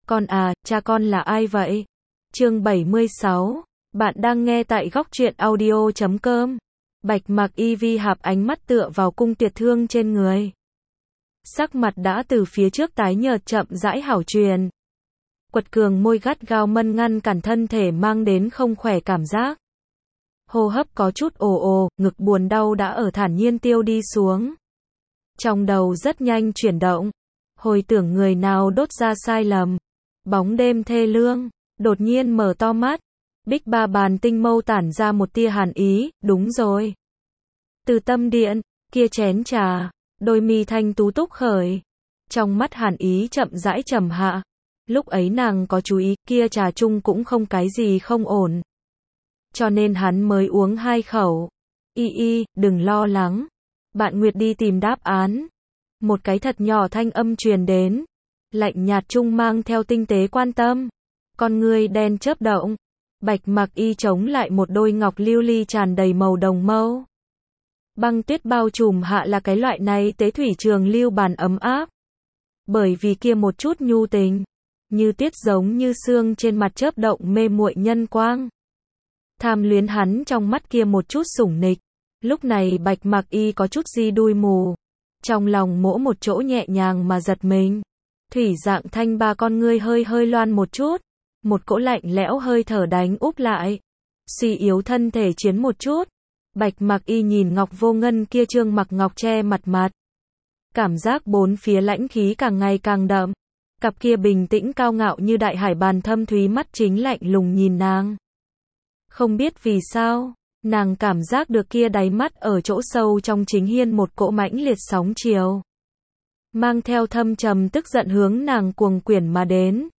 Con à, cha con là ai vậy? Chương 76. Bạn đang nghe tại góc truyện audio.com. Bạch Mạc Y vi hạp ánh mắt tựa vào cung tuyệt thương trên người. Sắc mặt đã từ phía trước tái nhợt chậm rãi hảo truyền. Quật cường môi gắt gao mân ngăn cản thân thể mang đến không khỏe cảm giác. Hô hấp có chút ồ ồ, ngực buồn đau đã ở thản nhiên tiêu đi xuống. Trong đầu rất nhanh chuyển động. Hồi tưởng người nào đốt ra sai lầm. Bóng đêm thê lương, đột nhiên mở to mắt. Bích ba bàn tinh mâu tản ra một tia hàn ý, đúng rồi. Từ tâm điện, kia chén trà, đôi mi thanh tú túc khởi. Trong mắt hàn ý chậm rãi trầm hạ. Lúc ấy nàng có chú ý, kia trà chung cũng không cái gì không ổn. Cho nên hắn mới uống 2 khẩu. Đừng lo lắng. Bạn Nguyệt đi tìm đáp án. Một cái thật nhỏ thanh âm truyền đến. Lạnh nhạt chung mang theo tinh tế quan tâm. Con ngươi đen chớp động. Bạch Mạc Y chống lại một đôi ngọc lưu ly tràn đầy màu đồng mâu. Băng tuyết bao trùm hạ là cái loại này tế thủy trường lưu bàn ấm áp. Bởi vì kia một chút nhu tình. Như tuyết giống như sương trên mặt chớp động mê muội nhân quang. Tham luyến hắn trong mắt kia một chút sủng nịch. Lúc này Bạch Mạc Y có chút di đuôi mù. Trong lòng mỗ một chỗ nhẹ nhàng mà giật mình. Thủy dạng thanh ba con ngươi hơi hơi loan một chút. Một cỗ lạnh lẽo hơi thở đánh úp lại. Suy yếu thân thể chiến một chút. Bạch Mạc Y nhìn Ngọc Vô Ngân kia trương mặc ngọc che mặt. Cảm giác bốn phía lãnh khí càng ngày càng đậm. Cặp kia bình tĩnh cao ngạo như đại hải bàn thâm thúy mắt chính lạnh lùng nhìn nàng. Không biết vì sao, nàng cảm giác được kia đáy mắt ở chỗ sâu trong chính hiên một cỗ mãnh liệt sóng chiều. Mang theo thâm trầm tức giận hướng nàng cuồng quyển mà đến.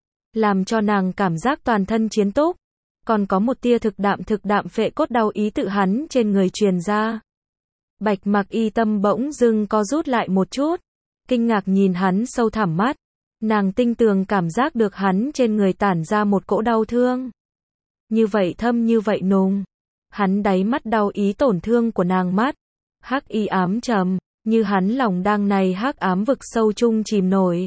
Làm cho nàng cảm giác toàn thân chiến túc. Còn có một tia thực đạm phệ cốt đau ý tự hắn trên người truyền ra. Bạch Mạc Y tâm bỗng dưng co rút lại một chút. Kinh ngạc nhìn hắn sâu thẳm mắt. Nàng tinh tường cảm giác được hắn trên người tản ra một cỗ đau thương. Như vậy thâm như vậy nùng. Hắn đáy mắt đau ý tổn thương của nàng mắt. Hắc y ám trầm, như hắn lòng đang này hắc ám vực sâu chung chìm nổi.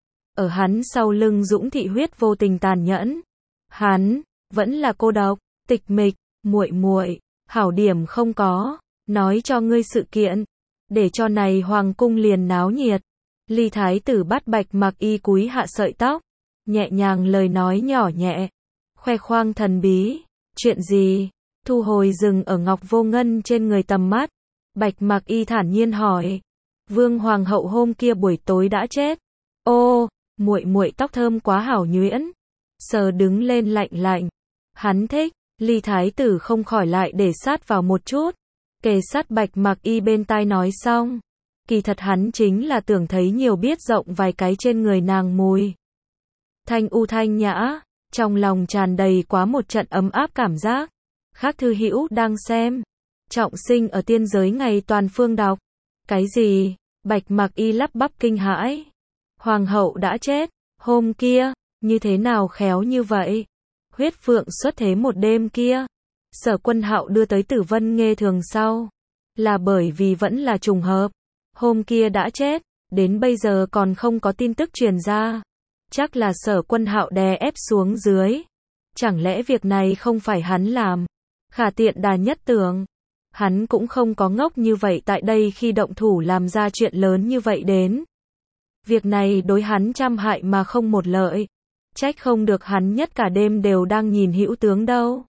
Ở hắn sau lưng dũng thị huyết vô tình tàn nhẫn. Hắn vẫn là cô độc, tịch mịch, muội, hảo điểm không có, nói cho ngươi sự kiện, để cho này hoàng cung liền náo nhiệt. Ly thái tử bắt Bạch Mạc Y cúi hạ sợi tóc, nhẹ nhàng lời nói nhỏ nhẹ, khoe khoang thần bí, chuyện gì? Thu hồi dừng ở Ngọc Vô Ngân trên người tầm mắt, Bạch Mạc Y thản nhiên hỏi, Vương hoàng hậu hôm kia buổi tối đã chết. Ô, muội tóc thơm quá hảo nhuyễn. Sờ đứng lên lạnh. Hắn thích, Ly thái tử không khỏi lại để sát vào một chút, kề sát Bạch Mạc Y bên tai nói xong. Kỳ thật hắn chính là tưởng thấy nhiều biết rộng vài cái trên người nàng mùi. Thanh u thanh nhã, trong lòng tràn đầy quá một trận ấm áp cảm giác. Khác thư hữu đang xem. Trọng sinh ở tiên giới ngày toàn phương đọc. Cái gì? Bạch Mạc Y lắp bắp kinh hãi. Hoàng hậu đã chết, hôm kia, như thế nào khéo như vậy? Huyết phượng xuất thế một đêm kia. Sở Quân Hạo đưa tới Tử Vân Nghê thường sau. Là bởi vì vẫn là trùng hợp. Hôm kia đã chết, đến bây giờ còn không có tin tức truyền ra. Chắc là Sở Quân Hạo đè ép xuống dưới. Chẳng lẽ việc này không phải hắn làm? Khả tiện đà nhất tưởng. Hắn cũng không có ngốc như vậy tại đây khi động thủ làm ra chuyện lớn như vậy đến. Việc này đối hắn trăm hại mà không một lợi. Trách không được hắn nhất cả đêm đều đang nhìn hữu tướng đâu.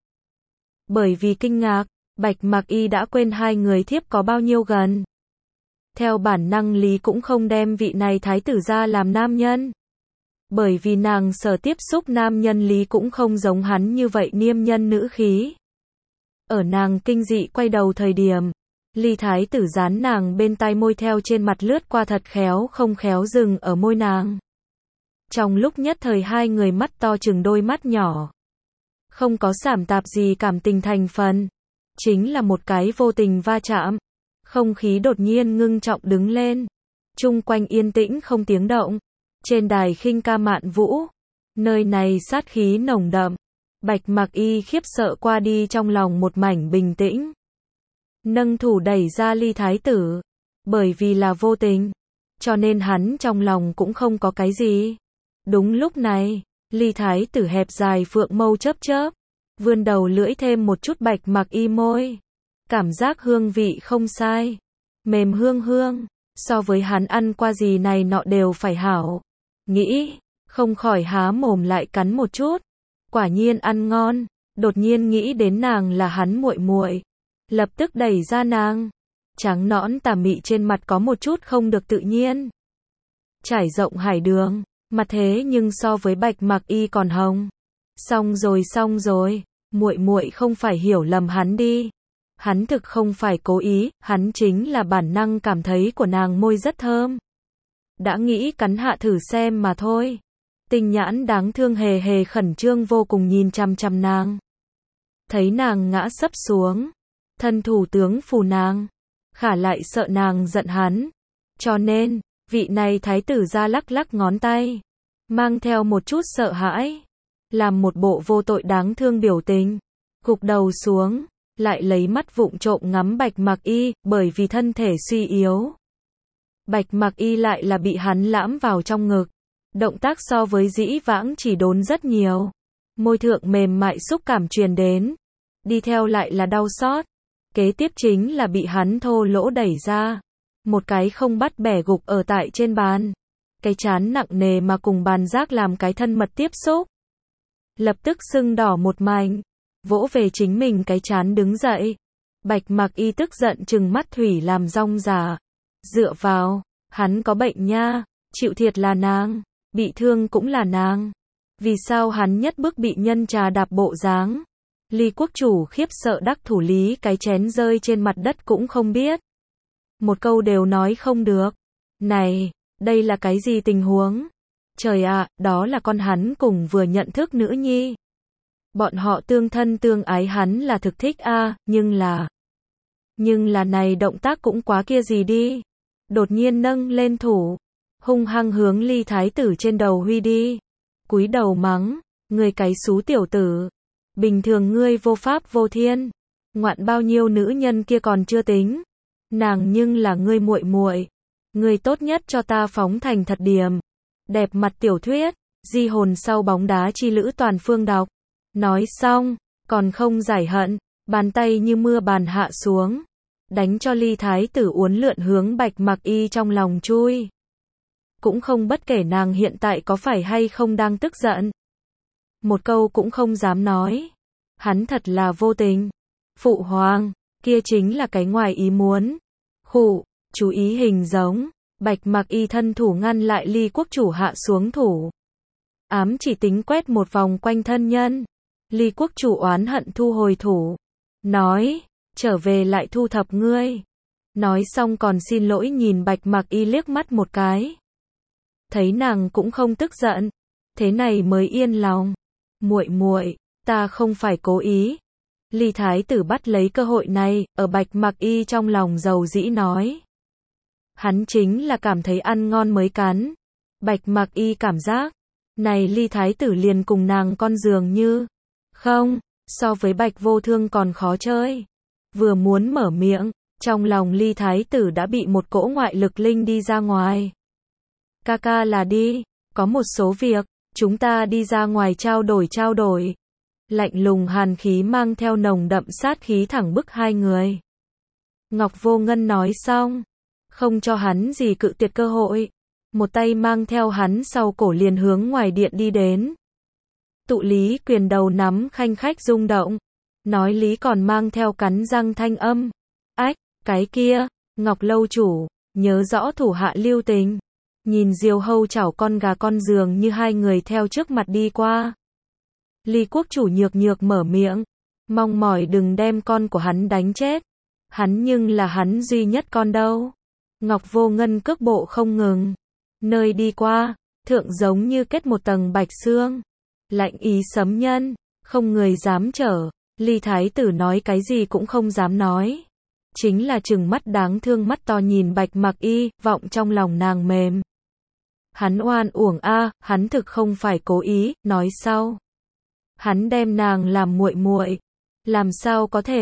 Bởi vì kinh ngạc, Bạch Mạc Y đã quên hai người thiếp có bao nhiêu gần. Theo bản năng lý cũng không đem vị này thái tử ra làm nam nhân. Bởi vì nàng sở tiếp xúc nam nhân lý cũng không giống hắn như vậy niêm nhân nữ khí. Ở nàng kinh dị quay đầu thời điểm, Ly thái tử dán nàng bên tai môi theo trên mặt lướt qua thật khéo không khéo dừng ở môi nàng. Trong lúc nhất thời hai người mắt to chừng đôi mắt nhỏ. Không có sảm tạp gì cảm tình thành phần. Chính là một cái vô tình va chạm. Không khí đột nhiên ngưng trọng đứng lên. Chung quanh yên tĩnh không tiếng động. Trên đài khinh ca mạn vũ. Nơi này sát khí nồng đậm. Bạch Mạc Y khiếp sợ qua đi trong lòng một mảnh bình tĩnh. Nâng thủ đẩy ra Ly thái tử. Bởi vì là vô tình. Cho nên hắn trong lòng cũng không có cái gì. Đúng lúc này, Ly Thái Tử hẹp dài phượng mâu chớp chớp, vươn đầu lưỡi thêm một chút Bạch Mặc Y môi. Cảm giác hương vị không sai, mềm hương hương, so với hắn ăn qua gì này nọ đều phải hảo. Nghĩ, không khỏi há mồm lại cắn một chút. Quả nhiên ăn ngon, đột nhiên nghĩ đến nàng là hắn muội muội, lập tức đẩy ra nàng. Trắng nõn tà mị trên mặt có một chút không được tự nhiên. Trải rộng hải đường, mặt thế nhưng so với Bạch Mặc Y còn hồng. Xong rồi, muội muội không phải hiểu lầm hắn đi. Hắn thực không phải cố ý, hắn chính là bản năng cảm thấy của nàng môi rất thơm. Đã nghĩ cắn hạ thử xem mà thôi. Tinh nhãn đáng thương hề hề khẩn trương vô cùng nhìn chằm chằm nàng. Thấy nàng ngã sấp xuống, thân thủ tướng phù nàng, khả lại sợ nàng giận hắn. Cho nên, vị này thái tử ra lắc lắc ngón tay, mang theo một chút sợ hãi, làm một bộ vô tội đáng thương biểu tình, gục đầu xuống, lại lấy mắt vụng trộm ngắm Bạch Mặc Y, bởi vì thân thể suy yếu. Bạch Mặc Y lại là bị hắn lãm vào trong ngực, động tác so với dĩ vãng chỉ đốn rất nhiều, môi thượng mềm mại xúc cảm truyền đến, đi theo lại là đau xót, kế tiếp chính là bị hắn thô lỗ đẩy ra, một cái không bắt bẻ gục ở tại trên bàn, cái trán nặng nề mà cùng bàn giác làm cái thân mật tiếp xúc. Lập tức sưng đỏ một mảnh, vỗ về chính mình cái trán đứng dậy. Bạch Mặc Y tức giận trừng mắt thủy làm rong rả. Dựa vào, hắn có bệnh nha, chịu thiệt là nàng, bị thương cũng là nàng. Vì sao hắn nhất bức bị nhân trà đạp bộ dáng? Ly quốc chủ khiếp sợ đắc thủ lý cái chén rơi trên mặt đất cũng không biết. Một câu đều nói không được. Này, đây là cái gì tình huống? Trời ạ, đó là con hắn cùng vừa nhận thức nữ nhi. Bọn họ tương thân tương ái hắn là thực thích a, nhưng là này động tác cũng quá kia gì đi. Đột nhiên nâng lên thủ, hung hăng hướng Ly Thái Tử trên đầu huy đi. Cúi đầu mắng, ngươi cái xú tiểu tử. Bình thường ngươi vô pháp vô thiên, ngoạn bao nhiêu nữ nhân kia còn chưa tính. Nàng nhưng là ngươi muội muội. Ngươi tốt nhất cho ta phóng thành thật điểm. Đẹp mặt tiểu thuyết, di hồn sau bóng đá chi lữ toàn phương đọc. Nói xong, còn không giải hận, bàn tay như mưa bàn hạ xuống, đánh cho Ly Thái Tử uốn lượn hướng Bạch Mặc Y trong lòng chui. Cũng không bất kể nàng hiện tại có phải hay không đang tức giận. Một câu cũng không dám nói. Hắn thật là vô tình. Phụ hoàng, kia chính là cái ngoài ý muốn. Khụ, chú ý hình giống. Bạch Mặc Y thân thủ ngăn lại Ly quốc chủ hạ xuống thủ. Ám chỉ tính quét một vòng quanh thân nhân. Ly quốc chủ oán hận thu hồi thủ. Nói, trở về lại thu thập ngươi. Nói xong còn xin lỗi nhìn Bạch Mặc Y liếc mắt một cái. Thấy nàng cũng không tức giận. Thế này mới yên lòng. Muội muội, ta không phải cố ý. Ly Thái Tử bắt lấy cơ hội này, ở Bạch Mặc Y trong lòng dầu dĩ nói. Hắn chính là cảm thấy ăn ngon mới cắn. Bạch Mặc Y cảm giác, này Ly Thái Tử liền cùng nàng con dường như. Không, so với Bạch Vô Thương còn khó chơi. Vừa muốn mở miệng, trong lòng Ly Thái Tử đã bị một cỗ ngoại lực linh đi ra ngoài. Ca là đi, có một số việc, chúng ta đi ra ngoài trao đổi. Lạnh lùng hàn khí mang theo nồng đậm sát khí thẳng bức hai người. Ngọc Vô Ngân nói xong, không cho hắn gì cự tuyệt cơ hội. Một tay mang theo hắn sau cổ liền hướng ngoài điện đi đến. Tụ Lý quyền đầu nắm khanh khách rung động. Nói lý còn mang theo cắn răng thanh âm. Ách, cái kia, Ngọc lâu chủ, nhớ rõ thủ hạ lưu tình. Nhìn Diều Hâu chảo con gà con giường như hai người theo trước mặt đi qua. Ly quốc chủ nhược mở miệng. Mong mỏi đừng đem con của hắn đánh chết. Hắn nhưng là hắn duy nhất con đâu. Ngọc Vô Ngân cước bộ không ngừng. Nơi đi qua, thượng giống như kết một tầng bạch xương. Lạnh ý sấm nhân, không người dám trở. Ly Thái Tử nói cái gì cũng không dám nói. Chính là trừng mắt đáng thương mắt to nhìn Bạch Mặc Y, vọng trong lòng nàng mềm. Hắn oan uổng a, hắn thực không phải cố ý, nói sau. Hắn đem nàng làm muội muội, làm sao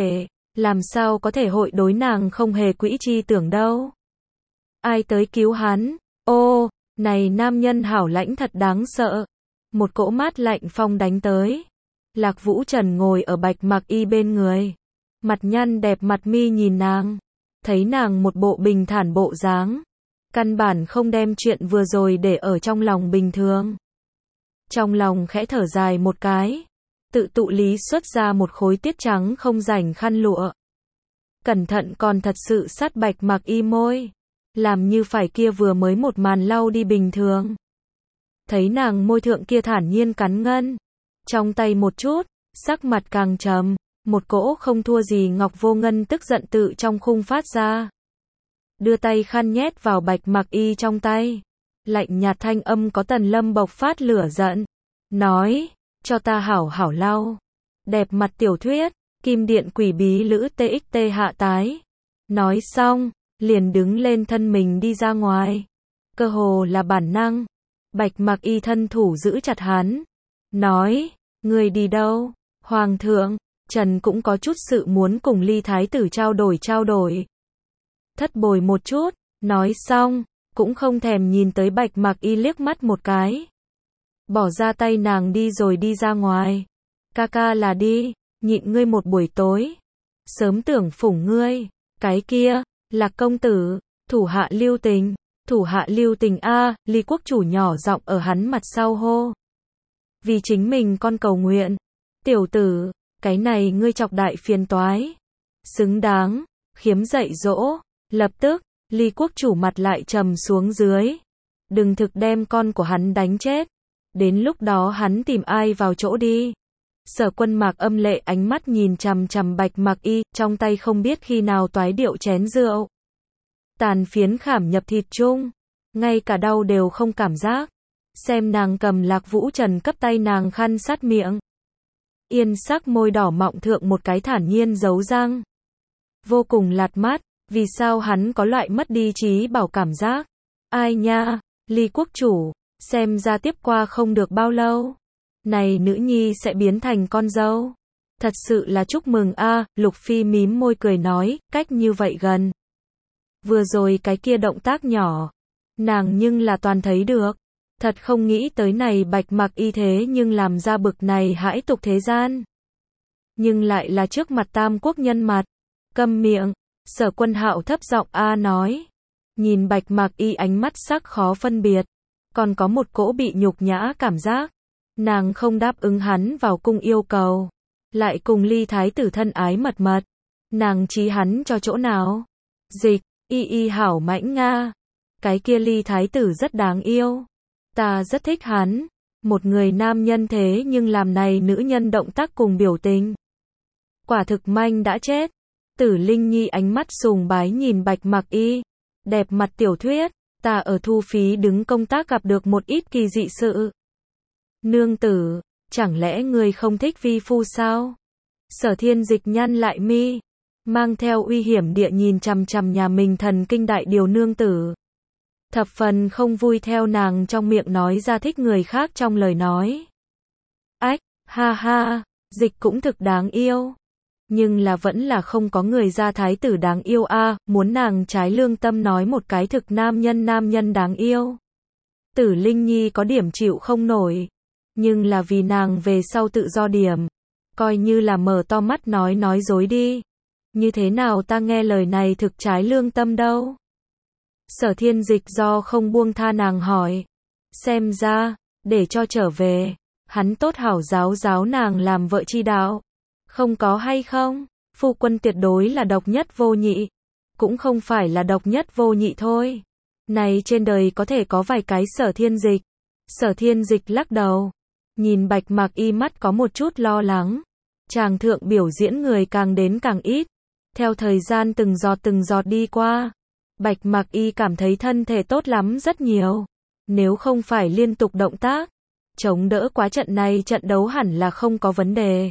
có thể hội đối nàng không hề quỹ chi tưởng đâu. Ai tới cứu hắn? Ô, Này nam nhân hảo lãnh thật đáng sợ. Một cỗ mát lạnh phong đánh tới. Lạc Vũ Trần ngồi ở Bạch Mặc Y bên người. Mặt nhăn đẹp mặt mi nhìn nàng. Thấy nàng một bộ bình thản bộ dáng. Căn bản không đem chuyện vừa rồi để ở trong lòng bình thường. Trong lòng khẽ thở dài một cái. Tự tụ lý xuất ra một khối tiết trắng không rảnh khăn lụa. Cẩn thận còn thật sự sát Bạch Mặc Y môi. Làm như phải kia vừa mới một màn lau đi bình thường. Thấy nàng môi thượng kia thản nhiên cắn ngân. Trong tay một chút, sắc mặt càng trầm. Một cỗ không thua gì Ngọc Vô Ngân tức giận tự trong khung phát ra. Đưa tay khăn nhét vào Bạch Mặc Y trong tay. Lạnh nhạt thanh âm có Tần Lâm bộc phát lửa giận. Nói, cho ta hảo hảo lau. Đẹp mặt tiểu thuyết, kim điện quỷ bí lữ TXT hạ tái. Nói xong, liền đứng lên thân mình đi ra ngoài. Cơ hồ là bản năng. Bạch Mặc Y thân thủ giữ chặt hắn. Nói, người đi đâu? Hoàng thượng, Trần cũng có chút sự muốn cùng Ly Thái tử trao đổi. Thất bồi một chút, nói xong, cũng không thèm nhìn tới Bạch Mặc Y liếc mắt một cái. Bỏ ra tay nàng đi rồi đi ra ngoài. Ca ca là đi, nhịn ngươi một buổi tối. Sớm tưởng phủng ngươi, cái kia, Lạc công tử, thủ hạ lưu tình a, Ly quốc chủ nhỏ giọng ở hắn mặt sau hô. Vì chính mình con cầu nguyện. Tiểu tử, cái này ngươi chọc đại phiền toái. Xứng đáng, khiếm dạy dỗ. Lập tức, Ly quốc chủ mặt lại trầm xuống dưới. Đừng thực đem con của hắn đánh chết. Đến lúc đó hắn tìm ai vào chỗ đi. Sở Quân Mạc âm lệ ánh mắt nhìn chằm chằm Bạch Mặc Y, trong tay không biết khi nào toái điệu chén rượu. Tàn phiến khảm nhập thịt chung, ngay cả đau đều không cảm giác. Xem nàng cầm Lạc Vũ Trần cấp tay nàng khăn sát miệng. Yên sắc môi đỏ mọng thượng một cái thản nhiên giấu răng. Vô cùng lạt mắt, vì sao hắn có loại mất đi trí bảo cảm giác. Ai nha, Ly quốc chủ, xem ra tiếp qua không được bao lâu. Này nữ nhi sẽ biến thành con dâu. Thật sự là chúc mừng a, Lục Phi mím môi cười nói, cách như vậy gần. Vừa rồi cái kia động tác nhỏ, nàng nhưng là toàn thấy được. Thật không nghĩ tới này Bạch Mặc Y thế nhưng làm ra bực này hãi tục thế gian. Nhưng lại là trước mặt tam quốc nhân mặt. Câm miệng, Sở Quân Hạo thấp giọng a nói. Nhìn Bạch Mặc Y ánh mắt sắc khó phân biệt. Còn có một cỗ bị nhục nhã cảm giác. Nàng không đáp ứng hắn vào cung yêu cầu. Lại cùng Ly Thái tử thân ái mật mật. Nàng trí hắn cho chỗ nào? Dịch, y hảo mãnh nga. Cái kia Ly Thái tử rất đáng yêu. Ta rất thích hắn. Một người nam nhân thế nhưng làm này nữ nhân động tác cùng biểu tình. Quả thực manh đã chết. Tử Linh Nhi ánh mắt sùng bái nhìn Bạch Mặc Y. Đẹp mặt tiểu thuyết. Ta ở thu phí đứng công tác gặp được một ít kỳ dị sự. Nương tử, chẳng lẽ ngươi không thích vi phu sao? Sở Thiên Dịch nhăn lại mi, mang theo uy hiểm địa nhìn chằm chằm nhà mình thần kinh đại điều nương tử. Thập phần không vui theo nàng trong miệng nói ra thích người khác trong lời nói. Ách, ha ha, Dịch cũng thực đáng yêu. Nhưng là vẫn là không có người ra thái tử đáng yêu a, muốn nàng trái lương tâm nói một cái thực nam nhân đáng yêu. Tử Linh Nhi có điểm chịu không nổi. Nhưng là vì nàng về sau tự do điểm. Coi như là mở to mắt nói dối đi. Như thế nào ta nghe lời này thực trái lương tâm đâu. Sở Thiên Dịch do không buông tha nàng hỏi. Xem ra, để cho trở về, hắn tốt hảo giáo nàng làm vợ chi đạo. Không có hay không, phu quân tuyệt đối là độc nhất vô nhị. Cũng không phải là độc nhất vô nhị thôi. Này trên đời có thể có vài cái Sở Thiên Dịch. Sở Thiên Dịch lắc đầu. Nhìn Bạch Mặc Y mắt có một chút lo lắng. Chàng thượng biểu diễn người càng đến càng ít. Theo thời gian từng giọt đi qua. Bạch Mặc Y cảm thấy thân thể tốt lắm rất nhiều. Nếu không phải liên tục động tác, chống đỡ quá trận này trận đấu hẳn là không có vấn đề.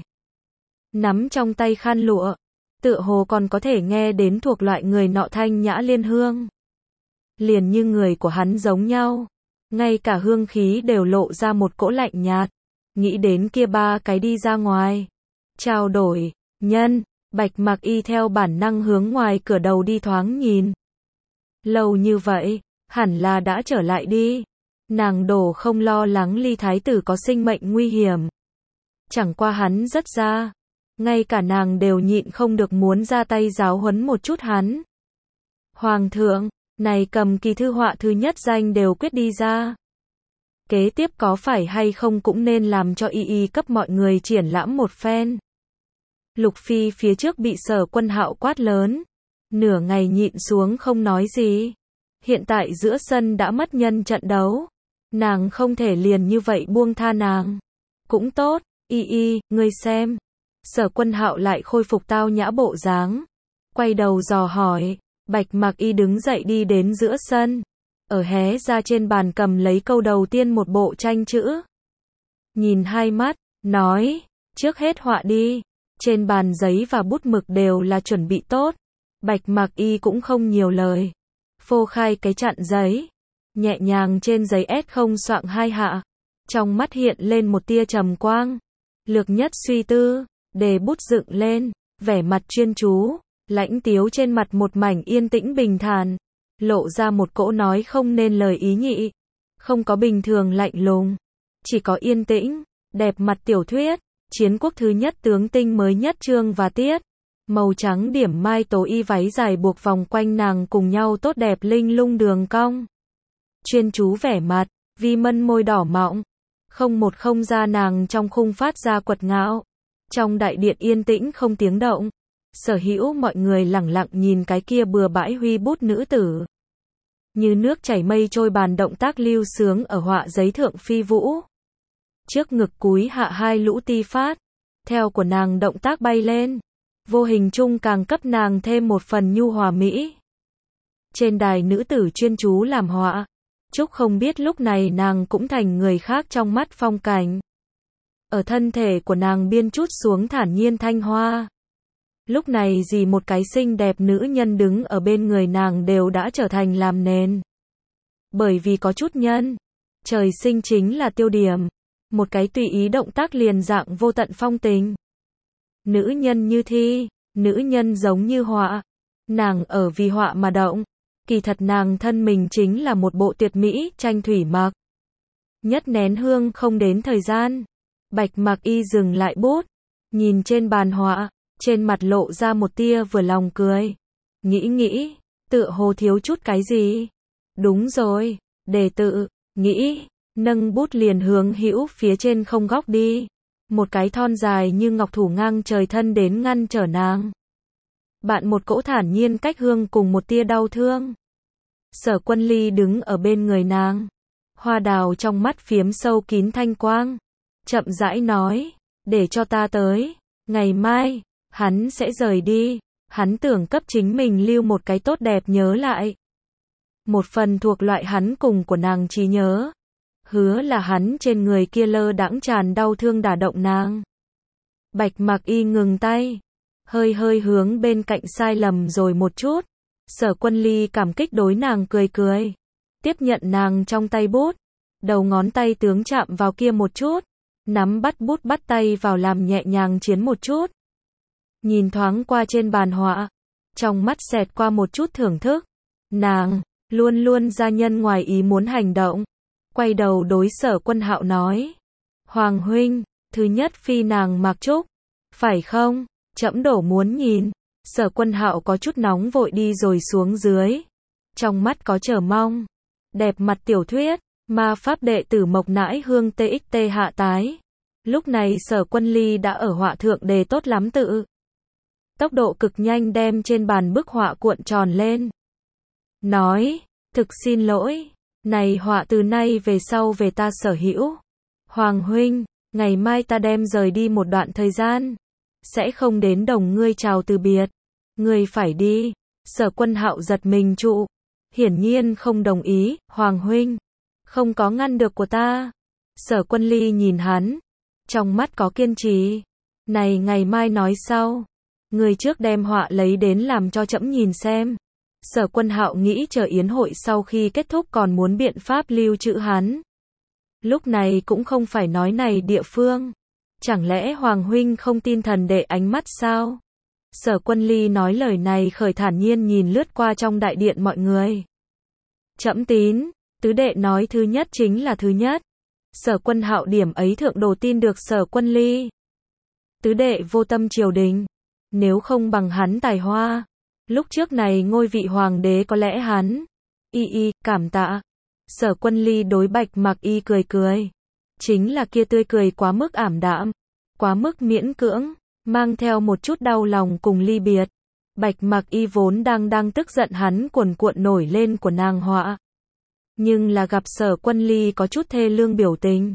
Nắm trong tay khăn lụa, tựa hồ còn có thể nghe đến thuộc loại người nọ thanh nhã liên hương. Liền như người của hắn giống nhau. Ngay cả hương khí đều lộ ra một cỗ lạnh nhạt. Nghĩ đến kia ba cái đi ra ngoài. Trao đổi, nhân, Bạch Mặc Y theo bản năng hướng ngoài cửa đầu đi thoáng nhìn. Lâu như vậy, hẳn là đã trở lại đi. Nàng đổ không lo lắng Ly Thái tử có sinh mệnh nguy hiểm. Chẳng qua hắn rất ra. Ngay cả nàng đều nhịn không được muốn ra tay giáo huấn một chút hắn. Hoàng thượng, này cầm kỳ thư họa thứ nhất danh đều quyết đi ra. Kế tiếp có phải hay không cũng nên làm cho y cấp mọi người triển lãm một phen. Lục Phi phía trước bị Sở Quân Hạo quát lớn. Nửa ngày nhịn xuống không nói gì. Hiện tại giữa sân đã mất nhân trận đấu. Nàng không thể liền như vậy buông tha nàng. Cũng tốt, ngươi xem. Sở Quân Hạo lại khôi phục tao nhã bộ dáng. Quay đầu dò hỏi. Bạch Mặc Y đứng dậy đi đến giữa sân. Ở hé ra trên bàn cầm lấy câu đầu tiên một bộ tranh chữ. Nhìn hai mắt, nói, trước hết họa đi. Trên bàn giấy và bút mực đều là chuẩn bị tốt. Bạch Mặc Y cũng không nhiều lời. Phô khai cái chặn giấy. Nhẹ nhàng trên giấy S0 soạng hai hạ. Trong mắt hiện lên một tia trầm quang. Lược nhất suy tư, đề bút dựng lên, vẻ mặt chuyên chú. Lãnh Tiếu trên mặt một mảnh yên tĩnh bình thản. Lộ ra một cỗ nói không nên lời ý nhị. Không có bình thường lạnh lùng. Chỉ có yên tĩnh, đẹp mặt tiểu thuyết. Chiến quốc thứ nhất tướng tinh mới nhất chương và tiết. Màu trắng điểm mai tố y váy dài buộc vòng quanh nàng cùng nhau tốt đẹp linh lung đường cong. Chuyên chú vẻ mặt, vi mân môi đỏ mọng. Không một không ra nàng trong khung phát ra quật ngạo. Trong đại điện yên tĩnh không tiếng động. Sở hữu mọi người lẳng lặng nhìn cái kia bừa bãi huy bút nữ tử. Như nước chảy mây trôi bàn động tác lưu sướng ở họa giấy thượng phi vũ. Trước ngực cúi hạ hai lũ ti phát. Theo của nàng động tác bay lên. Vô hình chung càng cấp nàng thêm một phần nhu hòa mỹ. Trên đài nữ tử chuyên chú làm họa. Trúc không biết lúc này nàng cũng thành người khác trong mắt phong cảnh. Ở thân thể của nàng biên chút xuống thản nhiên thanh hoa. Lúc này gì một cái xinh đẹp nữ nhân đứng ở bên người nàng đều đã trở thành làm nền. Bởi vì có chút nhân. Trời sinh chính là tiêu điểm. Một cái tùy ý động tác liền dạng vô tận phong tình. Nữ nhân như thi, nữ nhân giống như họa. Nàng ở vì họa mà động. Kỳ thật nàng thân mình chính là một bộ tuyệt mỹ tranh thủy mặc. Nhất nén hương không đến thời gian. Bạch Mặc Y dừng lại bút. Nhìn trên bàn họa. Trên mặt lộ ra một tia vừa lòng cười. Nghĩ, tựa hồ thiếu chút cái gì. Đúng rồi, đề tự, nghĩ, nâng bút liền hướng hữu phía trên không góc đi. Một cái thon dài như ngọc thủ ngang trời thân đến ngăn trở nàng. Bạn một cỗ thản nhiên cách hương cùng một tia đau thương. Sở Quân Ly đứng ở bên người nàng. Hoa đào trong mắt phiếm sâu kín thanh quang. Chậm rãi nói, để cho ta tới, ngày mai. Hắn sẽ rời đi, hắn tưởng cấp chính mình lưu một cái tốt đẹp nhớ lại. Một phần thuộc loại hắn cùng của nàng trí nhớ. Hứa là hắn trên người kia lơ đãng tràn đau thương đả động nàng. Bạch Mặc Y ngừng tay. Hơi hướng bên cạnh sai lầm rồi một chút. Sở Quân Ly cảm kích đối nàng cười. Tiếp nhận nàng trong tay bút. Đầu ngón tay tướng chạm vào kia một chút. Nắm bắt bút bắt tay vào làm nhẹ nhàng chiến một chút. Nhìn thoáng qua trên bàn họa, trong mắt xẹt qua một chút thưởng thức. Nàng, luôn ra nhân ngoài ý muốn hành động. Quay đầu đối Sở Quân Hạo nói. Hoàng huynh, thứ nhất phi nàng Mạc Trúc. Phải không? Trẫm đổ muốn nhìn. Sở Quân Hạo có chút nóng vội đi rồi xuống dưới. Trong mắt có chờ mong. Đẹp mặt tiểu thuyết, ma pháp đệ tử Mộc Nãi Hương TXT hạ tái. Lúc này Sở Quân Ly đã ở họa thượng đề tốt lắm tự. Tốc độ cực nhanh đem trên bàn bức họa cuộn tròn lên. Nói, thực xin lỗi, này họa từ nay về sau về ta sở hữu. Hoàng huynh, ngày mai ta đem rời đi một đoạn thời gian. Sẽ không đến đồng ngươi chào từ biệt. Ngươi phải đi. Sở Quân Hạo giật mình trụ. Hiển nhiên không đồng ý, Hoàng huynh. Không có ngăn được của ta. Sở Quân Ly nhìn hắn. Trong mắt có kiên trì. Này ngày mai nói sau. Người trước đem họa lấy đến làm cho trẫm nhìn xem. Sở Quân Hạo nghĩ chờ yến hội sau khi kết thúc còn muốn biện pháp lưu trữ hắn. Lúc này cũng không phải nói này địa phương. Chẳng lẽ Hoàng huynh không tin thần đệ ánh mắt sao? Sở Quân Ly nói lời này khởi thản nhiên nhìn lướt qua trong đại điện mọi người. Trẫm tín, Tứ đệ nói thứ nhất chính là thứ nhất. Sở Quân Hạo điểm ấy thượng đồ tin được Sở Quân Ly. Tứ đệ vô tâm triều đình, nếu không bằng hắn tài hoa, lúc trước này ngôi vị hoàng đế có lẽ hắn. Cảm tạ. Sở Quân Ly đối Bạch Mặc Y cười cười. Chính là kia tươi cười quá mức ảm đạm, quá mức miễn cưỡng, mang theo một chút đau lòng cùng ly biệt. Bạch Mặc Y vốn đang tức giận hắn cuồn cuộn nổi lên của nàng họa. Nhưng là gặp Sở Quân Ly có chút thê lương biểu tình.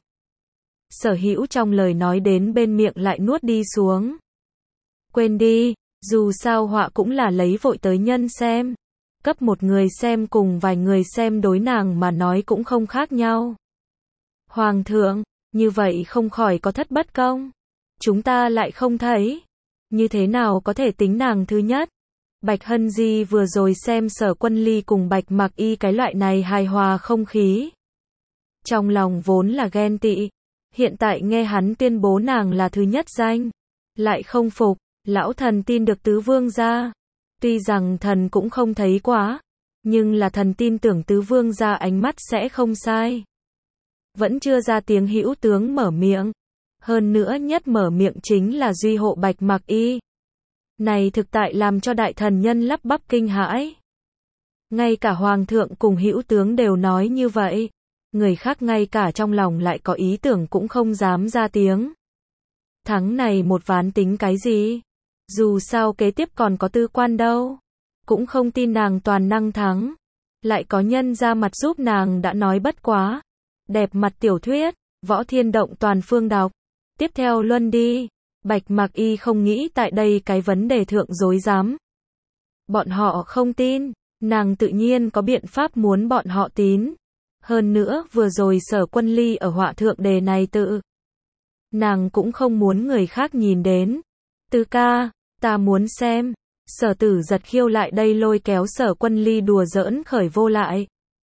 Sở Hữu trong lời nói đến bên miệng lại nuốt đi xuống. Quên đi, dù sao họa cũng là lấy vội tới nhân xem. Cấp một người xem cùng vài người xem đối nàng mà nói cũng không khác nhau. Hoàng thượng, như vậy không khỏi có thất bất công. Chúng ta lại không thấy. Như thế nào có thể tính nàng thứ nhất? Bạch Hân Di vừa rồi xem Sở Quân Ly cùng Bạch Mặc Y cái loại này hài hòa không khí. Trong lòng vốn là ghen tị. Hiện tại nghe hắn tuyên bố nàng là thứ nhất danh. Lại không phục, lão thần tin được tứ vương gia. Tuy rằng thần cũng không thấy quá. Nhưng là thần tin tưởng tứ vương gia ánh mắt sẽ không sai. Vẫn chưa ra tiếng hữu tướng mở miệng. Hơn nữa nhất mở miệng chính là duy hộ Bạch Mặc Y. Này thực tại làm cho đại thần nhân lắp bắp kinh hãi. Ngay cả hoàng thượng cùng hữu tướng đều nói như vậy. Người khác ngay cả trong lòng lại có ý tưởng cũng không dám ra tiếng. Thắng này một ván tính cái gì? Dù sao kế tiếp còn có tư quan đâu. Cũng không tin nàng toàn năng thắng. Lại có nhân ra mặt giúp nàng đã nói bất quá. Đẹp mặt tiểu thuyết, Võ Thiên Động toàn phương đọc. Tiếp theo luân đi. Bạch Mặc Y không nghĩ tại đây cái vấn đề thượng dối dám. Bọn họ không tin, nàng tự nhiên có biện pháp muốn bọn họ tín. Hơn nữa vừa rồi Sở Quân Ly ở họa thượng đề này tự. Nàng cũng không muốn người khác nhìn đến. Tứ ca, ta muốn xem. Sở Tử Giật khiêu lại đây lôi kéo Sở Quân Ly đùa giỡn khởi vô lại.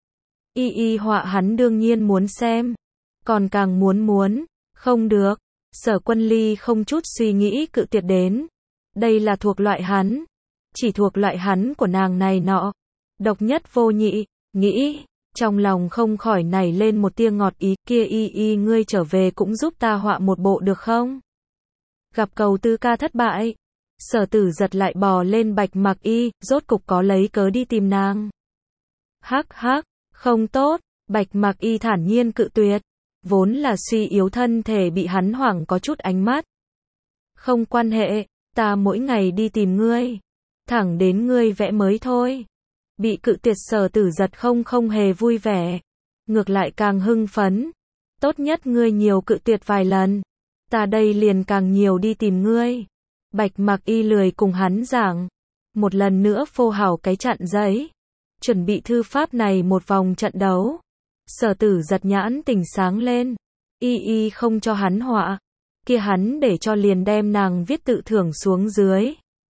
Họa hắn đương nhiên muốn xem. Còn càng muốn, không được. Sở Quân Ly không chút suy nghĩ cự tuyệt đến. Đây là thuộc loại hắn. Chỉ thuộc loại hắn của nàng này nọ. Độc nhất vô nhị, nghĩ. Trong lòng không khỏi nảy lên một tia ngọt ý kia ngươi trở về cũng giúp ta họa một bộ được không? Gặp cầu tứ ca thất bại. Sở Tử Giật lại bò lên Bạch Mặc Y, rốt cục có lấy cớ đi tìm nàng. Hắc, không tốt. Bạch Mặc Y thản nhiên cự tuyệt. Vốn là suy yếu thân thể bị hắn hoảng có chút ánh mắt. Không quan hệ, ta mỗi ngày đi tìm ngươi. Thẳng đến ngươi vẽ mới thôi. Bị cự tuyệt Sở Tử Giật không hề vui vẻ. Ngược lại càng hưng phấn. Tốt nhất ngươi nhiều cự tuyệt vài lần. Ta đây liền càng nhiều đi tìm ngươi. Bạch Mặc Y lười cùng hắn giảng. Một lần nữa phô hảo cái chặn giấy. Chuẩn bị thư pháp này một vòng trận đấu. Sở Tử Giật nhãn tỉnh sáng lên. Không cho hắn họa. Kia hắn để cho liền đem nàng viết tự thưởng xuống dưới.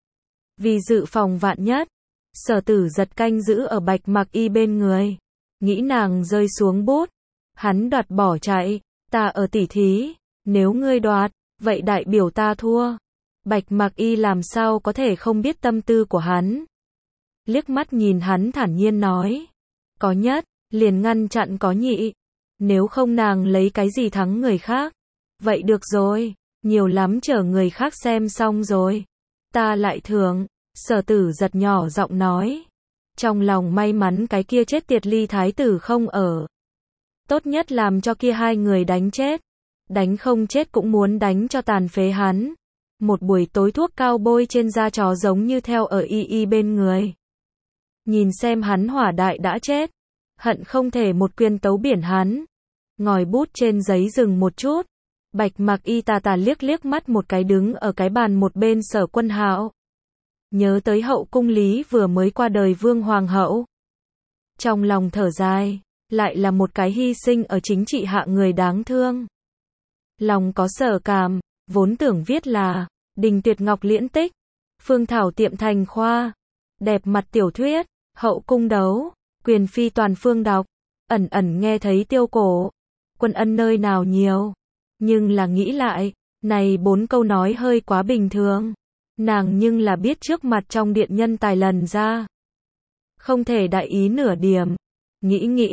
Vì dự phòng vạn nhất. Sở Tử Giật canh giữ ở Bạch Mặc Y bên người. Nghĩ nàng rơi xuống bút. Hắn đoạt bỏ chạy. Ta ở tỉ thí. Nếu ngươi đoạt, vậy đại biểu ta thua. Bạch Mặc Y làm sao có thể không biết tâm tư của hắn. Liếc mắt nhìn hắn thản nhiên nói. Có nhất, liền ngăn chặn có nhị. Nếu không nàng lấy cái gì thắng người khác. Vậy được rồi, nhiều lắm chờ người khác xem xong rồi. Ta lại thưởng. Sở Tử Giật nhỏ giọng nói. Trong lòng may mắn cái kia chết tiệt Ly thái tử không ở. Tốt nhất làm cho kia hai người đánh chết. Đánh không chết cũng muốn đánh cho tàn phế hắn. Một buổi tối thuốc cao bôi trên da chó giống như theo ở bên người. Nhìn xem hắn hỏa đại đã chết. Hận không thể một quyền tấu biển hắn. Ngòi bút trên giấy dừng một chút. Bạch Mặc Y tà liếc mắt một cái đứng ở cái bàn một bên Sở Quân Hạo. Nhớ tới hậu cung lý vừa mới qua đời vương hoàng hậu. Trong lòng thở dài, lại là một cái hy sinh ở chính trị hạ người đáng thương. Lòng có sở cảm, vốn tưởng viết là Đình Tuyệt Ngọc liễn tích, Phương Thảo tiệm thành khoa, đẹp mặt tiểu thuyết, hậu cung đấu, quyền phi toàn phương đọc, ẩn nghe thấy tiêu cổ, quân ân nơi nào nhiều. Nhưng là nghĩ lại, này 4 câu nói hơi quá bình thường. Nàng nhưng là biết trước mặt trong điện nhân tài lần ra. Không thể đại ý nửa điểm. Nghĩ,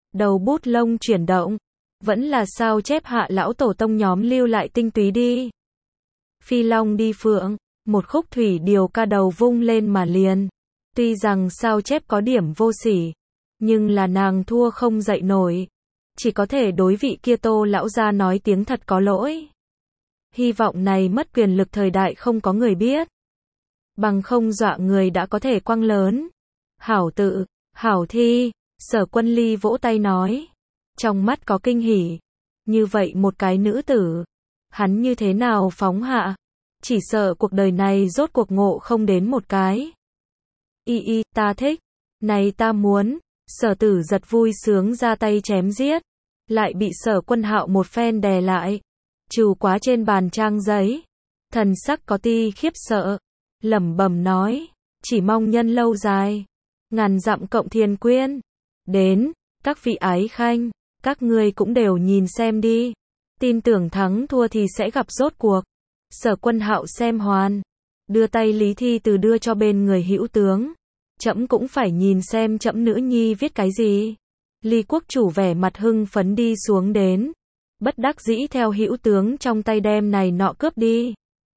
Đầu bút lông chuyển động. Vẫn là sao chép hạ lão tổ tông nhóm lưu lại tinh túy đi. Phi long đi phượng, một khúc thủy điều ca đầu vung lên mà liền. Tuy rằng sao chép có điểm vô sỉ, nhưng là nàng thua không dậy nổi. Chỉ có thể đối vị kia Tô lão gia nói tiếng thật có lỗi. Hy vọng này mất quyền lực thời đại không có người biết. Bằng không dọa người đã có thể quăng lớn. Hảo tự, hảo thi, Sở Quân Ly vỗ tay nói. Trong mắt có kinh hỉ. Như vậy một cái nữ tử. Hắn như thế nào phóng hạ. Chỉ sợ cuộc đời này rốt cuộc ngộ không đến một cái. Ta thích. Này ta muốn. Sở Tử Giật vui sướng ra tay chém giết. Lại bị Sở Quân Hạo một phen đè lại. Trù quá trên bàn trang giấy. Thần sắc có ti khiếp sợ. Lẩm bẩm nói. Chỉ mong nhân lâu dài. Ngàn dặm cộng thiên quyên. Đến. Các vị ái khanh. Các ngươi cũng đều nhìn xem đi. Tin tưởng thắng thua thì sẽ gặp rốt cuộc. Sở Quân Hạo xem hoàn. Đưa tay Lý Thi Từ đưa cho bên người hữu tướng. Trẫm cũng phải nhìn xem trẫm nữ nhi viết cái gì. Ly quốc chủ vẻ mặt hưng phấn đi xuống đến. Bất đắc dĩ theo hữu tướng trong tay đem này nọ cướp đi.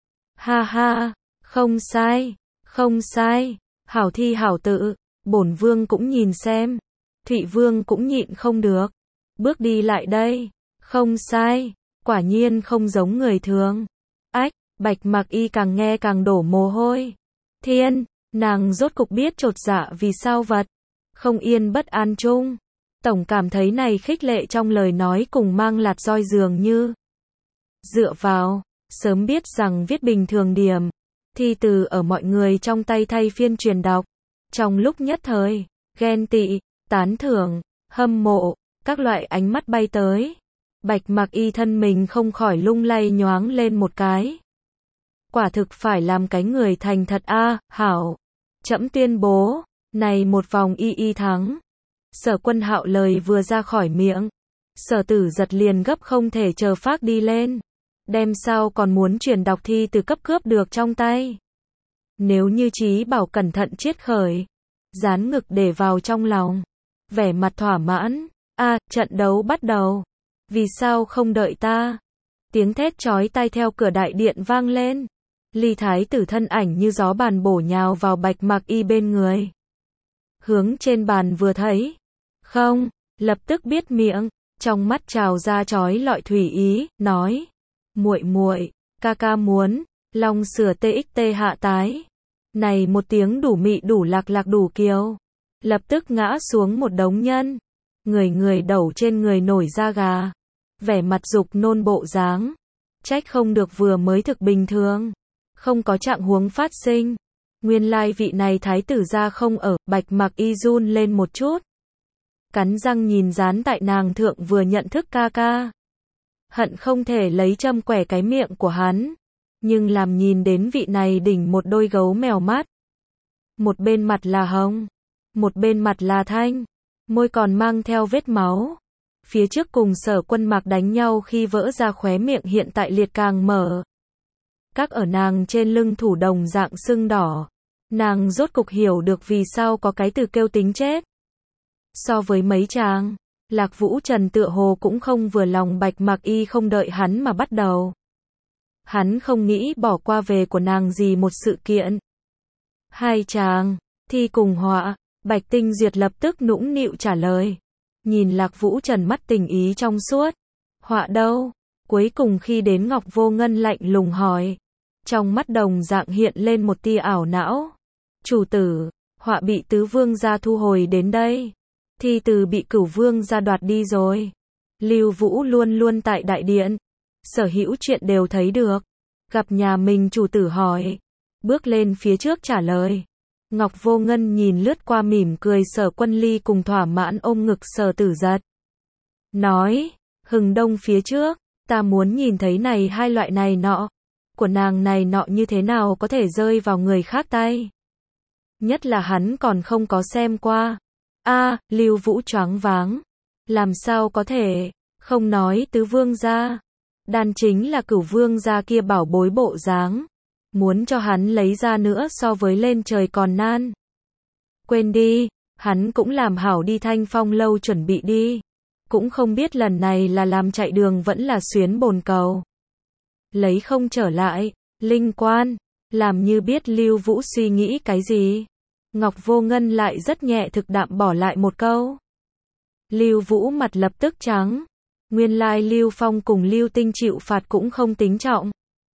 Ha ha, không sai, không sai. Hảo thi hảo tự. Bổn vương cũng nhìn xem. Thụy vương cũng nhịn không được. Bước đi lại đây. Không sai. Quả nhiên không giống người thường. Ách, Bạch Mặc Y càng nghe càng đổ mồ hôi. Thiên, nàng rốt cục biết chột dạ vì sao vật. Không yên bất an chung. Tổng cảm thấy này khích lệ trong lời nói cùng mang lạt roi dường như. Dựa vào, sớm biết rằng viết bình thường điểm. Thi từ ở mọi người trong tay thay phiên truyền đọc. Trong lúc nhất thời, ghen tị, tán thưởng, hâm mộ, các loại ánh mắt bay tới. Bạch Mặc Y thân mình không khỏi lung lay nhoáng lên một cái. Quả thực phải làm cái người thành thật a, hảo. Trẫm tuyên bố, này một vòng y thắng. Sở Quân Hạo lời vừa ra khỏi miệng. Sở Tử Giật liền gấp không thể chờ phác đi lên. Đem sao còn muốn truyền đọc thi từ cấp cướp được trong tay. Nếu như Chí Bảo cẩn thận chiết khởi. Dán ngực để vào trong lòng. Vẻ mặt thỏa mãn. Trận đấu bắt đầu. Vì sao không đợi ta? Tiếng thét chói tai theo cửa đại điện vang lên. Ly thái tử thân ảnh như gió bàn bổ nhào vào Bạch Mặc Y bên người. Hướng trên bàn vừa thấy. Không, lập tức biết miệng, trong mắt trào ra chói lọi thủy ý, nói. Muội muội, ca ca muốn, long sửa TXT hạ tái. Này một tiếng đủ mị đủ lạc lạc đủ kiều. Lập tức ngã xuống một đống nhân. Người đầu trên người nổi da gà. Vẻ mặt dục nôn bộ dáng. Trách không được vừa mới thực bình thường. Không có trạng huống phát sinh. Nguyên lai vị này thái tử gia không ở. Bạch Mặc Y run lên một chút. Cắn răng nhìn dán tại nàng thượng vừa nhận thức ca ca. Hận không thể lấy châm quẻ cái miệng của hắn. Nhưng làm nhìn đến vị này đỉnh một đôi gấu mèo mắt. Một bên mặt là hồng. Một bên mặt là thanh. Môi còn mang theo vết máu. Phía trước cùng Sở Quân Mạc đánh nhau khi vỡ ra khóe miệng hiện tại liệt càng mở. Các ở nàng trên lưng thủ đồng dạng sưng đỏ. Nàng rốt cục hiểu được vì sao có cái từ kêu tính chết. So với mấy chàng, Lạc Vũ Trần tựa hồ cũng không vừa lòng Bạch Mặc Y không đợi hắn mà bắt đầu. Hắn không nghĩ bỏ qua về của nàng gì một sự kiện. Hai chàng, thi cùng họa, Bạch Tinh Duyệt lập tức nũng nịu trả lời. Nhìn Lạc Vũ Trần mắt tình ý trong suốt. Họa đâu? Cuối cùng khi đến Ngọc Vô Ngân lạnh lùng hỏi. Trong mắt đồng dạng hiện lên một tia ảo não. Chủ tử, họa bị tứ vương gia thu hồi đến đây. Thi từ bị cửu vương gia đoạt đi rồi. Lưu Vũ luôn luôn tại đại điện. Sở hữu chuyện đều thấy được. Gặp nhà mình chủ tử hỏi. Bước lên phía trước trả lời. Ngọc Vô Ngân nhìn lướt qua mỉm cười Sở Quân Ly cùng thỏa mãn ôm ngực Sở Tử Giật. Nói, hừng đông phía trước, ta muốn nhìn thấy này hai loại này nọ. Của nàng này nọ như thế nào có thể rơi vào người khác tay. Nhất là hắn còn không có xem qua. Lưu Vũ choáng váng. Làm sao có thể, không nói tứ vương gia. Đàn chính là cửu vương gia kia bảo bối bộ dáng. Muốn cho hắn lấy ra nữa so với lên trời còn nan. Quên đi, Hắn cũng làm hảo đi Thanh Phong lâu chuẩn bị đi. Cũng không biết lần này là làm chạy đường vẫn là xuyến bồn cầu. Lấy không trở lại, linh quan, làm như biết Lưu Vũ suy nghĩ cái gì. Ngọc Vô Ngân lại rất nhẹ thực đạm bỏ lại một câu. Lưu Vũ mặt lập tức trắng. Nguyên lai Lưu Phong cùng Lưu Tinh chịu phạt cũng không tính trọng.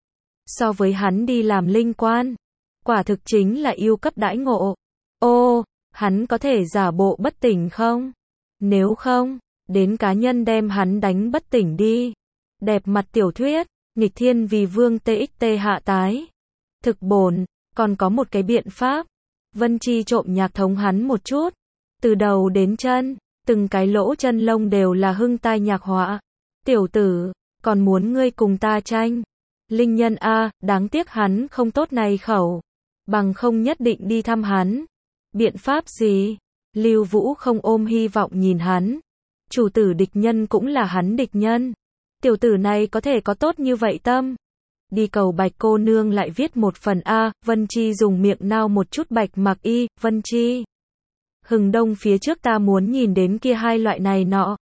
So với hắn đi làm linh quan, quả thực chính là yêu cấp đãi ngộ. Ô, hắn có thể giả bộ bất tỉnh không? Nếu không, đến cá nhân đem hắn đánh bất tỉnh đi. Đẹp mặt tiểu thuyết, nghịch thiên vì vương TXT hạ tái. Thực bổn, còn có một cái biện pháp. Vân Chi trộm nhạc thống hắn một chút. Từ đầu đến chân, từng cái lỗ chân lông đều là hưng tai nhạc họa. Tiểu tử, còn muốn ngươi cùng ta tranh. Linh nhân a, đáng tiếc hắn không tốt này khẩu. Bằng không nhất định đi thăm hắn. Biện pháp gì? Lưu Vũ không ôm hy vọng nhìn hắn. Chủ tử địch nhân cũng là hắn địch nhân. Tiểu tử này có thể có tốt như vậy tâm. Đi cầu Bạch cô nương lại viết một phần A, Vân Chi dùng miệng nao một chút Bạch Mặc Y, Vân Chi. Hừng đông phía trước ta muốn nhìn đến kia hai loại này nọ.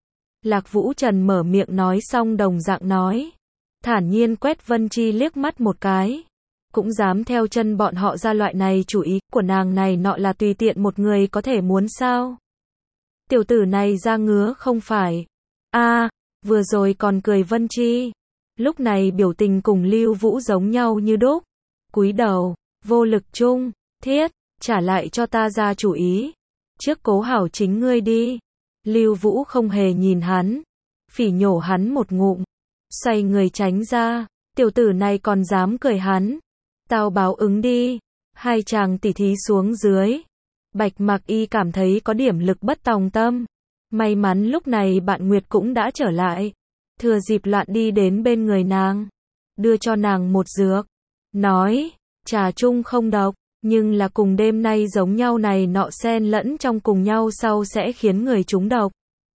Lạc Vũ Trần mở miệng nói xong đồng dạng nói. Thản nhiên quét Vân Chi liếc mắt một cái. Cũng dám theo chân bọn họ ra loại này chủ ý của nàng này nọ là tùy tiện một người có thể muốn sao. Tiểu tử này ra ngứa không phải. A, vừa rồi còn cười Vân Chi. Lúc này biểu tình cùng Lưu Vũ giống nhau như đúc. Cúi đầu, vô lực chung, thiết, trả lại cho ta ra chủ ý. Trước cố hảo chính ngươi đi. Lưu Vũ không hề nhìn hắn. Phỉ nhổ hắn một ngụm. Xoay người tránh ra. Tiểu tử này còn dám cười hắn. Tao báo ứng đi. Hai chàng tỉ thí xuống dưới. Bạch Mặc Y cảm thấy có điểm lực bất tòng tâm. May mắn lúc này bạn Nguyệt cũng đã trở lại. Thừa dịp loạn đi đến bên người nàng. Đưa cho nàng một dược. Nói, trà chung không độc, nhưng là cùng đêm nay giống nhau này nọ xen lẫn trong cùng nhau sau sẽ khiến người trúng độc.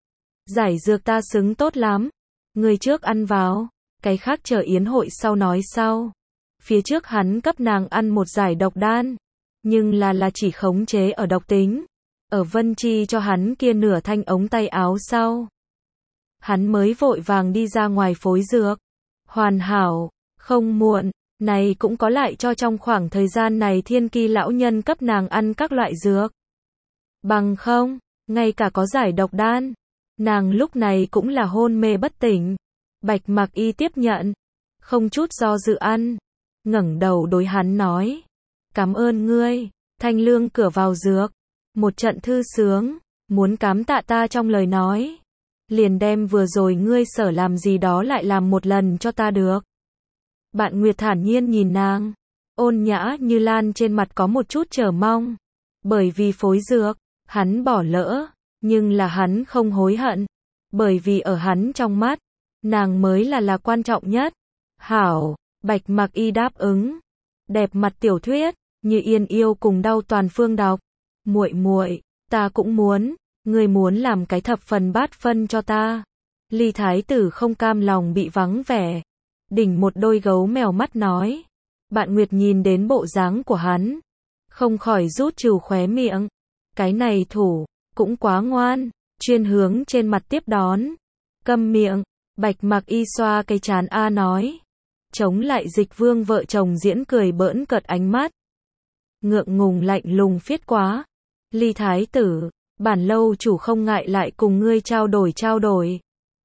Giải dược ta xứng tốt lắm. Người trước ăn vào, cái khác chờ yến hội sau nói sau. Phía trước hắn cấp nàng ăn một giải độc đan. Nhưng là chỉ khống chế ở độc tính. Ở Vân Chi cho hắn kia nửa thanh ống tay áo sau. Hắn mới vội vàng đi ra ngoài phối dược. Hoàn hảo, không muộn, này cũng có lại cho trong khoảng thời gian này thiên kỳ lão nhân cấp nàng ăn các loại dược. Bằng không, ngay cả có giải độc đan. Nàng lúc này cũng là hôn mê bất tỉnh. Bạch Mặc Y tiếp nhận. Không chút do dự ăn. Ngẩng đầu đối hắn nói. Cảm ơn ngươi, thanh lương cửa vào dược. Một trận thư sướng, muốn cám tạ ta trong lời nói. Liền đem vừa rồi ngươi sở làm gì đó lại làm một lần cho ta được. Bạn Nguyệt thản nhiên nhìn nàng. Ôn nhã như lan trên mặt có một chút chờ mong. Bởi vì phối dược, hắn bỏ lỡ. Nhưng là hắn không hối hận. Bởi vì ở hắn trong mắt, nàng mới là quan trọng nhất. Hảo, Bạch Mặc Y đáp ứng. Đẹp mặt tiểu thuyết, như yên yêu cùng đau toàn phương đọc. Muội muội, ta cũng muốn, ngươi muốn làm cái thập phần bát phân cho ta. Ly thái tử không cam lòng bị vắng vẻ. Đỉnh một đôi gấu mèo mắt nói. Bạn Nguyệt nhìn đến bộ dáng của hắn. Không khỏi rút trừ khóe miệng. Cái này thủ, cũng quá ngoan. Chuyên hướng trên mặt tiếp đón. Câm miệng, Bạch Mặc Y xoa cái trán A nói. Chống lại Dịch Vương vợ chồng diễn cười bỡn cợt ánh mắt. Ngượng ngùng lạnh lùng phiết quá. Ly thái tử, bản lâu chủ không ngại lại cùng ngươi trao đổi.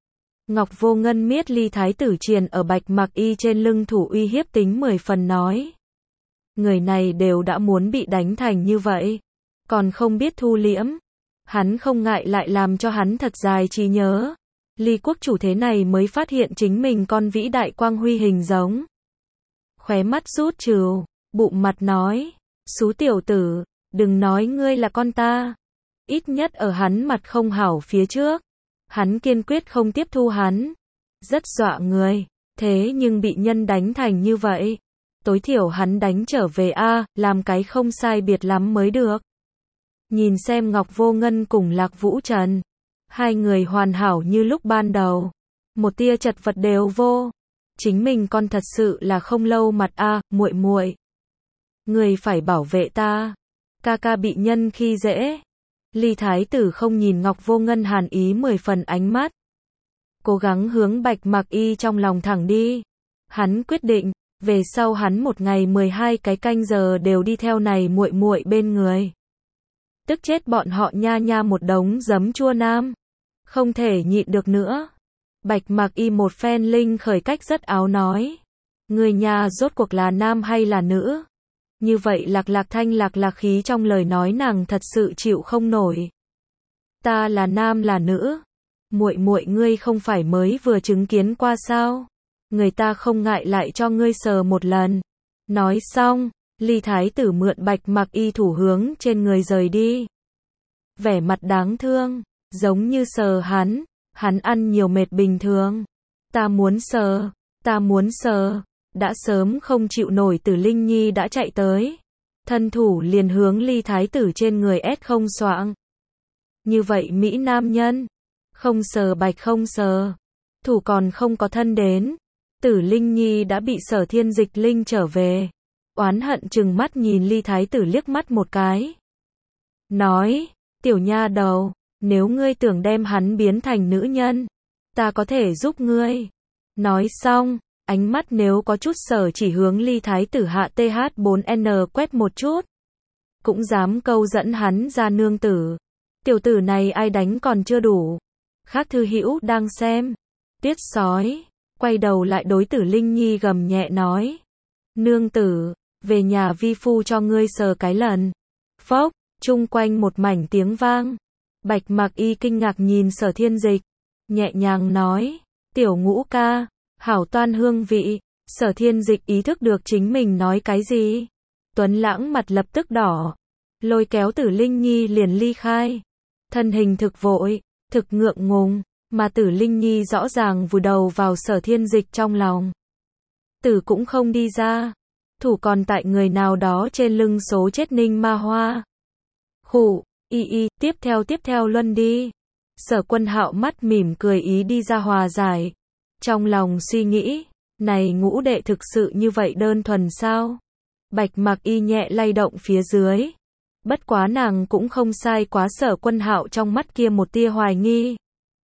Ngọc Vô Ngân miết Ly thái tử triền ở Bạch Mặc Y trên lưng thủ uy hiếp tính 10 phần nói. Người này đều đã muốn bị đánh thành như vậy. Còn không biết thu liễm. Hắn không ngại lại làm cho hắn thật dài trí nhớ. Ly quốc chủ thế này mới phát hiện chính mình con vĩ đại quang huy hình giống. Khóe mắt rút trừ, bụng mặt nói. Xú tiểu tử, đừng nói ngươi là con ta. Ít nhất ở hắn mặt không hảo phía trước. Hắn kiên quyết không tiếp thu hắn. Rất dọa người. Thế nhưng bị nhân đánh thành như vậy. Tối thiểu hắn đánh trở về A, làm cái không sai biệt lắm mới được. Nhìn xem Ngọc Vô Ngân cùng Lạc Vũ Trần. Hai người hoàn hảo như lúc ban đầu. Một tia chật vật đều vô. Chính mình con thật sự là không lâu mặt A, muội muội. Người phải bảo vệ ta. Ca ca bị nhân khi dễ. Ly Thái tử không nhìn Ngọc Vô Ngân hàn ý 10 phần ánh mắt. Cố gắng hướng Bạch Mặc Y trong lòng thẳng đi. Hắn quyết định, về sau hắn một ngày 12 cái canh giờ đều đi theo này muội muội bên người. Tức chết bọn họ nha nha một đống giấm chua nam. Không thể nhịn được nữa. Bạch Mặc Y một phen linh khởi cách rất áo nói. Người nhà rốt cuộc là nam hay là nữ? Như vậy lạc khí trong lời nói nàng thật sự chịu không nổi. Ta là nam là nữ? Muội muội ngươi không phải mới vừa chứng kiến qua sao? Người ta không ngại lại cho ngươi sờ một lần. Nói xong, Ly Thái tử mượn Bạch Mặc Y thủ hướng trên người rời đi. Vẻ mặt đáng thương, giống như sờ hắn ăn nhiều mệt bình thường. Ta muốn sờ. Đã sớm không chịu nổi Tử Linh Nhi đã chạy tới. Thân thủ liền hướng Ly Thái tử trên người không xoạng. Như vậy Mỹ nam nhân. Không sờ bạch không sờ. Thủ còn không có thân đến. Tử Linh Nhi đã bị Sở Thiên Dịch Linh trở về. Oán hận chừng mắt nhìn Ly Thái tử liếc mắt một cái. Nói, tiểu nha đầu, nếu ngươi tưởng đem hắn biến thành nữ nhân, ta có thể giúp ngươi. Nói xong, ánh mắt nếu có chút sở chỉ hướng Ly Thái tử hạ TH4N quét một chút. Cũng dám câu dẫn hắn ra nương tử. Tiểu tử này ai đánh còn chưa đủ. Khác thư hữu đang xem. Tiết sói, quay đầu lại đối Tử Linh Nhi gầm nhẹ nói. Nương tử, về nhà vi phu cho ngươi sờ cái lần. Phốc, chung quanh một mảnh tiếng vang. Bạch Mặc Y kinh ngạc nhìn Sở Thiên Dịch. Nhẹ nhàng nói, tiểu ngũ ca. Hảo toan hương vị. Sở Thiên Dịch ý thức được chính mình nói cái gì. Tuấn Lãng mặt lập tức đỏ. Lôi kéo Tử Linh Nhi liền ly khai. Thân hình thực vội, thực ngượng ngùng, mà Tử Linh Nhi rõ ràng vùi đầu vào Sở Thiên Dịch trong lòng. Tử cũng không đi ra. Thủ còn tại người nào đó trên lưng số chết Ninh Ma Hoa. Khụ, tiếp theo luân đi. Sở Quân Hạo mắt mỉm cười ý đi ra hòa giải. Trong lòng suy nghĩ, này ngũ đệ thực sự như vậy đơn thuần sao? Bạch Mặc Y nhẹ lay động phía dưới. Bất quá nàng cũng không sai quá Sở Quân Hạo trong mắt kia một tia hoài nghi.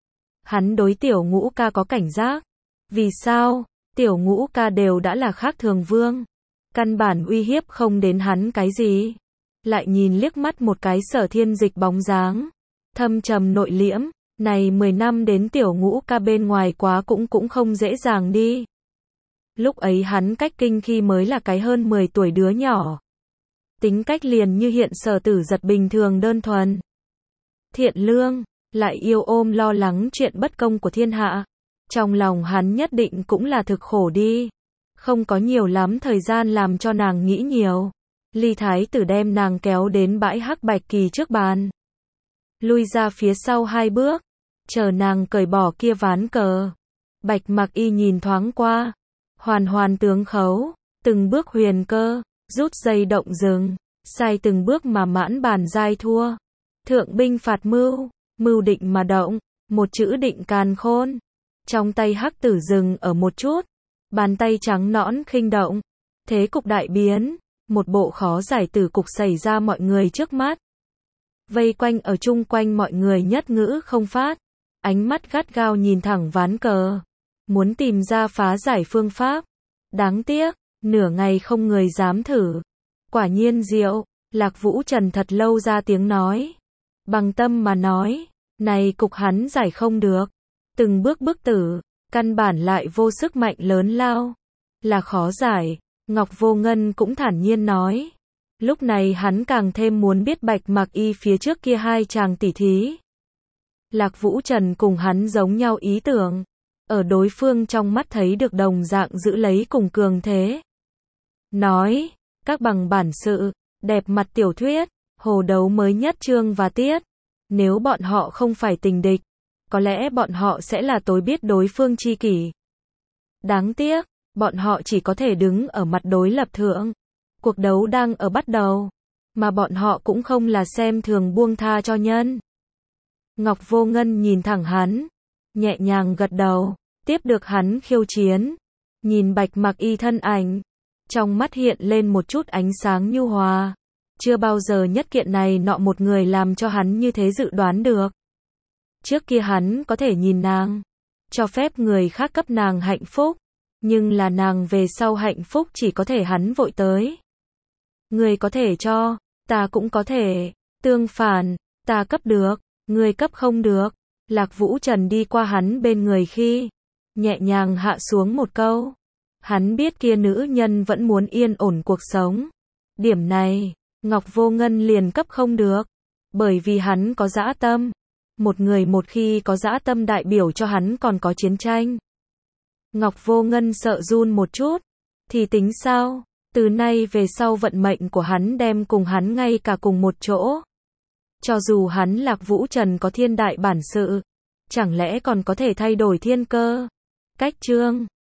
Hắn đối tiểu ngũ ca có cảnh giác. Vì sao? Tiểu ngũ ca đều đã là khác thường vương. Căn bản uy hiếp không đến hắn cái gì. Lại nhìn liếc mắt một cái Sở Thiên Dịch bóng dáng. Thâm trầm nội liễm. Này 10 năm đến tiểu ngũ ca bên ngoài quá cũng không dễ dàng đi. Lúc ấy hắn cách kinh khi mới là cái hơn 10 tuổi đứa nhỏ. Tính cách liền như hiện Sở Tử Giật bình thường đơn thuần. Thiện lương, lại yêu ôm lo lắng chuyện bất công của thiên hạ. Trong lòng hắn nhất định cũng là thực khổ đi. Không có nhiều lắm thời gian làm cho nàng nghĩ nhiều. Ly Thái tử đem nàng kéo đến bãi hắc bạch kỳ trước bàn. Lui ra phía sau 2 bước. Chờ nàng cởi bỏ kia ván cờ. Bạch Mặc Y nhìn thoáng qua. Hoàn tướng khấu. Từng bước huyền cơ. Rút dây động rừng. Sai từng bước mà mãn bàn giai thua. Thượng binh phạt mưu. Mưu định mà động. Một chữ định càn khôn. Trong tay hắc tử dừng ở một chút. Bàn tay trắng nõn khinh động. Thế cục đại biến. Một bộ khó giải tử cục xảy ra mọi người trước mắt. Vây quanh ở chung quanh mọi người nhất ngữ không phát. Ánh mắt gắt gao nhìn thẳng ván cờ. Muốn tìm ra phá giải phương pháp. Đáng tiếc, nửa ngày không người dám thử. Quả nhiên diệu, Lạc Vũ Trần thật lâu ra tiếng nói. Bằng tâm mà nói, này cục hắn giải không được. Từng bước bức tử, căn bản lại vô sức mạnh lớn lao. Là khó giải, Ngọc Vô Ngân cũng thản nhiên nói. Lúc này hắn càng thêm muốn biết Bạch Mặc Y phía trước kia 2 chàng tỉ thí. Lạc Vũ Trần cùng hắn giống nhau ý tưởng. Ở đối phương trong mắt thấy được đồng dạng giữ lấy cùng cường thế. Nói, các bằng bản sự, đẹp mặt tiểu thuyết, hồ đấu mới nhất chương và tiết. Nếu bọn họ không phải tình địch, có lẽ bọn họ sẽ là tối biết đối phương chi kỷ. Đáng tiếc, bọn họ chỉ có thể đứng ở mặt đối lập thượng. Cuộc đấu đang ở bắt đầu, mà bọn họ cũng không là xem thường buông tha cho nhân. Ngọc Vô Ngân nhìn thẳng hắn, nhẹ nhàng gật đầu, tiếp được hắn khiêu chiến. Nhìn Bạch Mặc Y thân ảnh, trong mắt hiện lên một chút ánh sáng nhu hòa. Chưa bao giờ nhất kiện này nọ một người làm cho hắn như thế dự đoán được. Trước kia hắn có thể nhìn nàng, cho phép người khác cấp nàng hạnh phúc, nhưng là nàng về sau hạnh phúc chỉ có thể hắn vội tới. Người có thể cho, ta cũng có thể, tương phản, ta cấp được, người cấp không được. Lạc Vũ Trần đi qua hắn bên người khi, nhẹ nhàng hạ xuống một câu. Hắn biết kia nữ nhân vẫn muốn yên ổn cuộc sống. Điểm này, Ngọc Vô Ngân liền cấp không được, bởi vì hắn có dã tâm. Một người một khi có dã tâm đại biểu cho hắn còn có chiến tranh. Ngọc Vô Ngân sợ run một chút, thì tính sao? Từ nay về sau vận mệnh của hắn đem cùng hắn ngay cả cùng một chỗ. Cho dù hắn Lạc Vũ Trần có thiên đại bản sự, chẳng lẽ còn có thể thay đổi thiên cơ? Cách chương